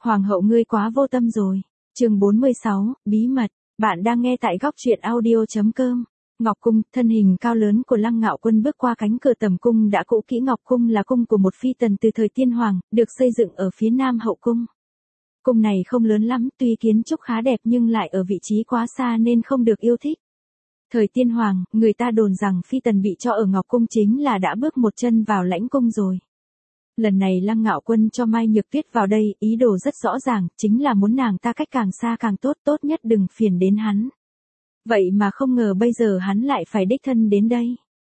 Hoàng hậu ngươi quá vô tâm rồi. Chương 46, bí mật. Bạn đang nghe tại góc truyện audio.com. Ngọc cung, thân hình cao lớn của Lăng Ngạo Quân bước qua cánh cửa tầm cung đã cũ kỹ. Ngọc cung là cung của một phi tần từ thời tiên hoàng, được xây dựng ở phía nam hậu cung. Cung này không lớn lắm, tuy kiến trúc khá đẹp nhưng lại ở vị trí quá xa nên không được yêu thích. Thời tiên hoàng, người ta đồn rằng phi tần bị cho ở Ngọc cung chính là đã bước một chân vào lãnh cung rồi. Lần này Lăng Ngạo Quân cho Mai Nhược Tuyết vào đây, ý đồ rất rõ ràng, chính là muốn nàng ta cách càng xa càng tốt, tốt nhất đừng phiền đến hắn. Vậy mà không ngờ bây giờ hắn lại phải đích thân đến đây.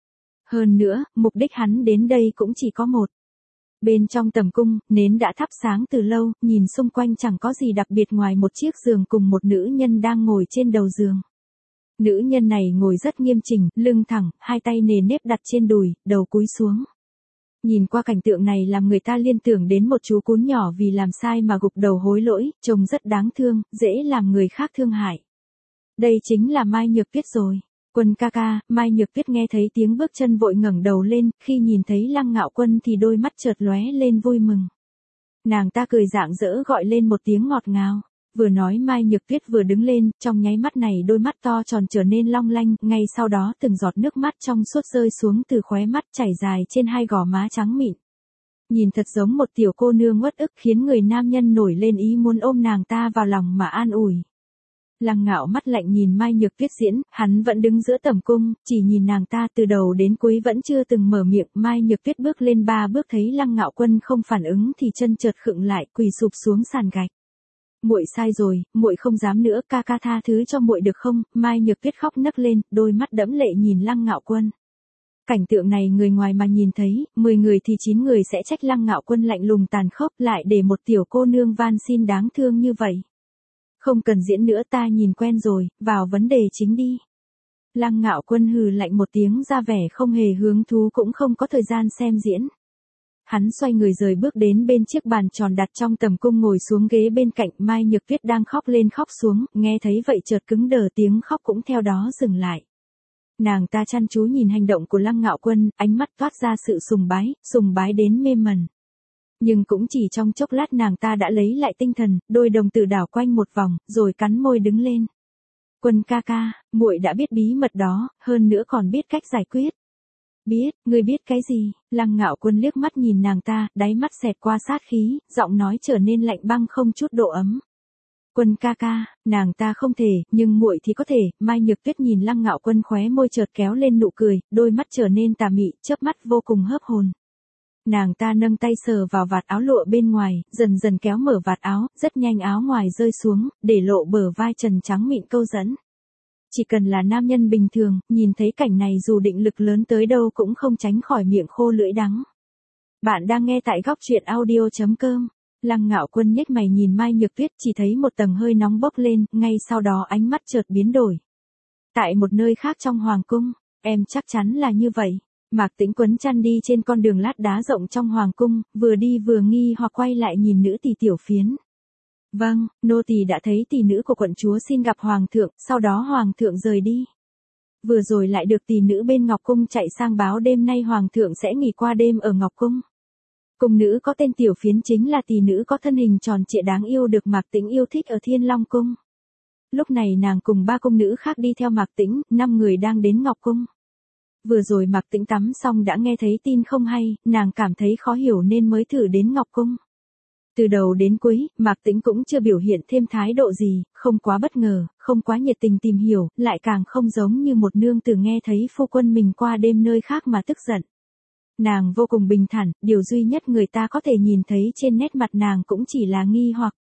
Hơn nữa, mục đích hắn đến đây cũng chỉ có một. Bên trong tầm cung, nến đã thắp sáng từ lâu, nhìn xung quanh chẳng có gì đặc biệt ngoài một chiếc giường cùng một nữ nhân đang ngồi trên đầu giường. Nữ nhân này ngồi rất nghiêm chỉnh, lưng thẳng, hai tay nề nếp đặt trên đùi, đầu cúi xuống. Nhìn qua cảnh tượng này làm người ta liên tưởng đến một chú cún nhỏ vì làm sai mà gục đầu hối lỗi, trông rất đáng thương, dễ làm người khác thương hại. Đây chính là Mai Nhược Tuyết rồi. Quân ca ca. Mai Nhược Tuyết nghe thấy tiếng bước chân vội ngẩng đầu lên, khi nhìn thấy Lăng Ngạo Quân thì đôi mắt chợt lóe lên vui mừng. Nàng ta cười rạng rỡ gọi lên một tiếng ngọt ngào. Vừa nói Mai Nhược Tuyết vừa đứng lên, trong nháy mắt này đôi mắt to tròn trở nên long lanh, ngay sau đó từng giọt nước mắt trong suốt rơi xuống từ khóe mắt chảy dài trên hai gò má trắng mịn. Nhìn thật giống một tiểu cô nương uất ức khiến người nam nhân nổi lên ý muốn ôm nàng ta vào lòng mà an ủi. Lăng Ngạo mắt lạnh nhìn Mai Nhược Tuyết diễn, hắn vẫn đứng giữa tầm cung, chỉ nhìn nàng ta từ đầu đến cuối vẫn chưa từng mở miệng. Mai Nhược Tuyết bước lên 3 bước thấy Lăng Ngạo Quân không phản ứng thì chân chợt khựng lại, quỳ sụp xuống sàn gạch. Muội sai rồi, muội không dám nữa, ca ca tha thứ cho muội được không? Mai Nhược Tuyết khóc nấc lên, đôi mắt đẫm lệ nhìn Lăng Ngạo Quân. Cảnh tượng này người ngoài mà nhìn thấy, 10 người thì 9 người sẽ trách Lăng Ngạo Quân lạnh lùng tàn khốc, lại để một tiểu cô nương van xin đáng thương như vậy. Không cần diễn nữa, ta nhìn quen rồi, vào vấn đề chính đi. Lăng Ngạo Quân hừ lạnh một tiếng ra vẻ không hề hứng thú cũng không có thời gian xem diễn. Hắn xoay người rời bước đến bên chiếc bàn tròn đặt trong tầm cung ngồi xuống ghế bên cạnh. Mai Nhược Tuyết đang khóc lên khóc xuống, nghe thấy vậy chợt cứng đờ, tiếng khóc cũng theo đó dừng lại. Nàng ta chăm chú nhìn hành động của Lăng Ngạo Quân, ánh mắt toát ra sự sùng bái đến mê mẩn. Nhưng cũng chỉ trong chốc lát nàng ta đã lấy lại tinh thần, đôi đồng tử đảo quanh một vòng, rồi cắn môi đứng lên. Quân ca ca, muội đã biết bí mật đó, hơn nữa còn biết cách giải quyết. Biết, ngươi biết cái gì? Lăng Ngạo Quân liếc mắt nhìn nàng ta, đáy mắt xẹt qua sát khí, giọng nói trở nên lạnh băng không chút độ ấm. Quân ca ca, nàng ta không thể, nhưng muội thì có thể. Mai Nhược Tuyết nhìn Lăng Ngạo Quân khóe môi chợt kéo lên nụ cười, đôi mắt trở nên tà mị, chớp mắt vô cùng hớp hồn. Nàng ta nâng tay sờ vào vạt áo lụa bên ngoài, dần dần kéo mở vạt áo, rất nhanh áo ngoài rơi xuống, để lộ bờ vai trần trắng mịn câu dẫn. Chỉ cần là nam nhân bình thường, nhìn thấy cảnh này dù định lực lớn tới đâu cũng không tránh khỏi miệng khô lưỡi đắng. Bạn đang nghe tại góc truyện audio.com. Lăng Ngạo Quân nhếch mày nhìn Mai Nhược Tuyết, chỉ thấy một tầng hơi nóng bốc lên, ngay sau đó ánh mắt chợt biến đổi. Tại một nơi khác trong hoàng cung, em chắc chắn là như vậy. Mạc Tĩnh quấn chăn đi trên con đường lát đá rộng trong hoàng cung, vừa đi vừa nghi hoặc quay lại nhìn nữ tỳ Tiểu Phiến. Vâng, nô tỳ đã thấy tỷ nữ của quận chúa xin gặp hoàng thượng, sau đó hoàng thượng rời đi. Vừa rồi lại được tỷ nữ bên Ngọc cung chạy sang báo đêm nay hoàng thượng sẽ nghỉ qua đêm ở Ngọc cung. Cung nữ có tên Tiểu Phiến chính là tỷ nữ có thân hình tròn trịa đáng yêu được Mạc Tĩnh yêu thích ở Thiên Long cung. Lúc này nàng cùng 3 cung nữ khác đi theo Mạc Tĩnh, 5 người đang đến Ngọc cung. Vừa rồi Mạc Tĩnh tắm xong đã nghe thấy tin không hay, nàng cảm thấy khó hiểu nên mới thử đến Ngọc cung. Từ đầu đến cuối, Mạc Tĩnh cũng chưa biểu hiện thêm thái độ gì, không quá bất ngờ, không quá nhiệt tình tìm hiểu, lại càng không giống như một nương tử nghe thấy phu quân mình qua đêm nơi khác mà tức giận. Nàng vô cùng bình thản, điều duy nhất người ta có thể nhìn thấy trên nét mặt nàng cũng chỉ là nghi hoặc.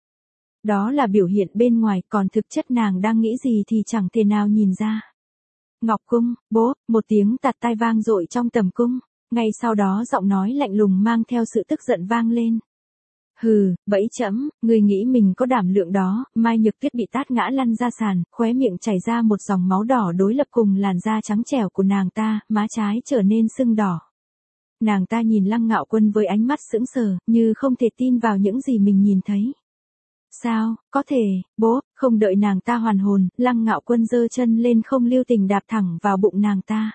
Đó là biểu hiện bên ngoài, còn thực chất nàng đang nghĩ gì thì chẳng thể nào nhìn ra. Ngọc cung, bố, một tiếng tạt tai vang dội trong tầm cung, ngay sau đó giọng nói lạnh lùng mang theo sự tức giận vang lên. Hừ, bẫy trẫm, ngươi nghĩ mình có đảm lượng đó. Mai Nhược Tuyết bị tát ngã lăn ra sàn, khóe miệng chảy ra một dòng máu đỏ đối lập cùng làn da trắng trẻo của nàng ta, má trái trở nên sưng đỏ. Nàng ta nhìn Lăng Ngạo Quân với ánh mắt sững sờ, như không thể tin vào những gì mình nhìn thấy. Sao, có thể, bố, không đợi nàng ta hoàn hồn, Lăng Ngạo Quân giơ chân lên không lưu tình đạp thẳng vào bụng nàng ta.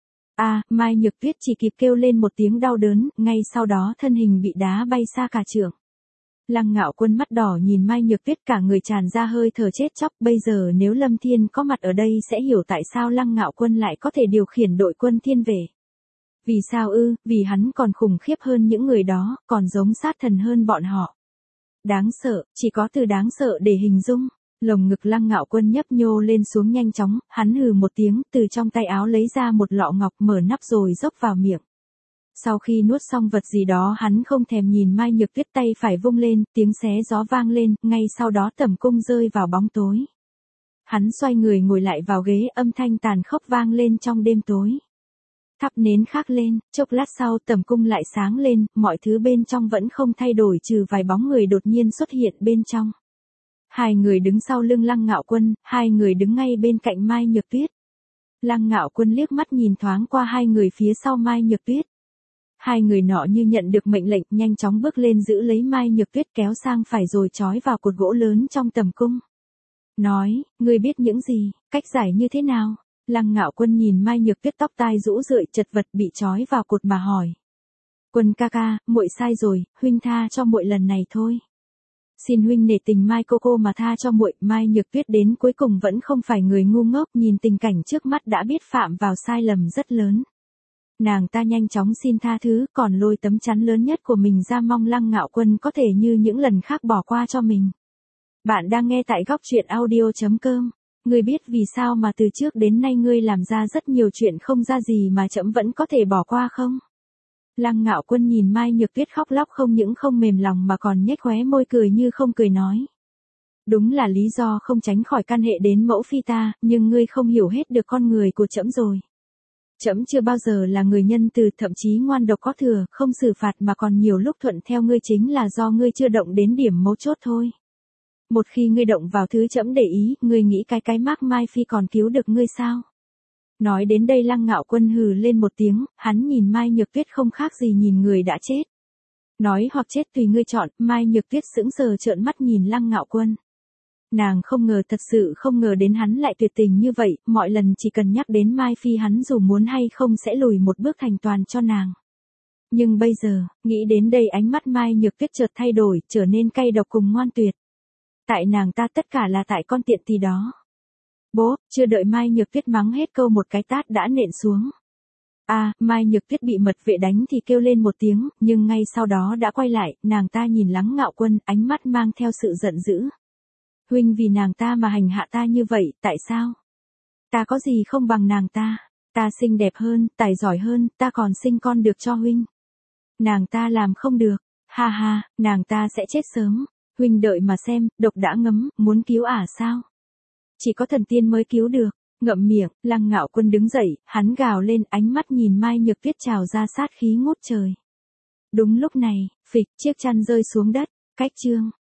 Mai Nhược Tuyết chỉ kịp kêu lên một tiếng đau đớn, ngay sau đó thân hình bị đá bay xa cả trượng. Lăng Ngạo Quân mắt đỏ nhìn Mai Nhược Tuyết, cả người tràn ra hơi thở chết chóc, bây giờ nếu Lâm Thiên có mặt ở đây sẽ hiểu tại sao Lăng Ngạo Quân lại có thể điều khiển đội quân thiên về. Vì sao ư? Vì hắn còn khủng khiếp hơn những người đó, còn giống sát thần hơn bọn họ. Đáng sợ, chỉ có từ đáng sợ để hình dung. Lồng ngực Lăng Ngạo Quân nhấp nhô lên xuống nhanh chóng, hắn hừ một tiếng, từ trong tay áo lấy ra một lọ ngọc, mở nắp rồi dốc vào miệng. Sau khi nuốt xong vật gì đó hắn không thèm nhìn Mai Nhược Tuyết, tay phải vung lên, tiếng xé gió vang lên, ngay sau đó tẩm cung rơi vào bóng tối. Hắn xoay người ngồi lại vào ghế, âm thanh tàn khốc vang lên trong đêm tối. Thắp nến khác lên, chốc lát sau tẩm cung lại sáng lên, mọi thứ bên trong vẫn không thay đổi trừ vài bóng người đột nhiên xuất hiện bên trong. Hai người đứng sau lưng Lăng Ngạo Quân, hai người đứng ngay bên cạnh Mai Nhược Tuyết. Lăng Ngạo Quân liếc mắt nhìn thoáng qua hai người phía sau Mai Nhược Tuyết. Hai người nọ như nhận được mệnh lệnh, nhanh chóng bước lên giữ lấy Mai Nhược Tuyết kéo sang phải rồi trói vào cột gỗ lớn trong tầm cung. Nói, ngươi biết những gì, cách giải như thế nào? Lăng Ngạo Quân nhìn Mai Nhược Tuyết tóc tai rũ rượi chật vật bị trói vào cột mà hỏi. Quân ca ca, muội sai rồi, huynh tha cho muội lần này thôi. Xin huynh nể tình Mai cô mà tha cho muội. Mai Nhược Tuyết đến cuối cùng vẫn không phải người ngu ngốc, nhìn tình cảnh trước mắt đã biết phạm vào sai lầm rất lớn. Nàng ta nhanh chóng xin tha thứ, còn lôi tấm chắn lớn nhất của mình ra, mong Lăng Ngạo Quân có thể như những lần khác bỏ qua cho mình. Bạn đang nghe tại góc truyện audio.com. Ngươi biết vì sao mà từ trước đến nay ngươi làm ra rất nhiều chuyện không ra gì mà trẫm vẫn có thể bỏ qua không? Lăng Ngạo Quân nhìn Mai Nhược Tuyết khóc lóc, không những không mềm lòng mà còn nhếch khóe môi cười như không cười nói. Đúng là lý do không tránh khỏi căn hệ đến mẫu phi ta, nhưng ngươi không hiểu hết được con người của trẫm rồi. Trẫm chưa bao giờ là người nhân từ, thậm chí ngoan độc có thừa, không xử phạt mà còn nhiều lúc thuận theo ngươi chính là do ngươi chưa động đến điểm mấu chốt thôi. Một khi ngươi động vào thứ trẫm để ý, ngươi nghĩ cái mác Mai Phi còn cứu được ngươi sao? Nói đến đây Lăng Ngạo Quân hừ lên một tiếng, hắn nhìn Mai Nhược Tuyết không khác gì nhìn người đã chết. Nói hoặc chết tùy ngươi chọn. Mai Nhược Tuyết sững sờ trợn mắt nhìn Lăng Ngạo Quân. Nàng không ngờ, thật sự không ngờ đến hắn lại tuyệt tình như vậy, mọi lần chỉ cần nhắc đến Mai Phi hắn dù muốn hay không sẽ lùi một bước thành toàn cho nàng. Nhưng bây giờ, nghĩ đến đây ánh mắt Mai Nhược Tuyết chợt thay đổi, trở nên cay độc cùng ngoan tuyệt. Tại nàng ta, tất cả là tại con tiện tỳ đó. Bố, chưa đợi Mai Nhược Tuyết mắng hết câu một cái tát đã nện xuống. Mai Nhược Tuyết bị mật vệ đánh thì kêu lên một tiếng, nhưng ngay sau đó đã quay lại, nàng ta nhìn Lăng Ngạo Quân, ánh mắt mang theo sự giận dữ. Huynh vì nàng ta mà hành hạ ta như vậy, tại sao? Ta có gì không bằng nàng ta? Ta xinh đẹp hơn, tài giỏi hơn, ta còn sinh con được cho huynh. Nàng ta làm không được, ha ha, nàng ta sẽ chết sớm. Huynh đợi mà xem, độc đã ngấm, muốn cứu sao? Chỉ có thần tiên mới cứu được. Ngậm miệng, Lăng Ngạo Quân đứng dậy, hắn gào lên, ánh mắt nhìn Mai Nhược Tuyết trào ra sát khí ngút trời. Đúng lúc này, phịch, chiếc chăn rơi xuống đất, cách chương.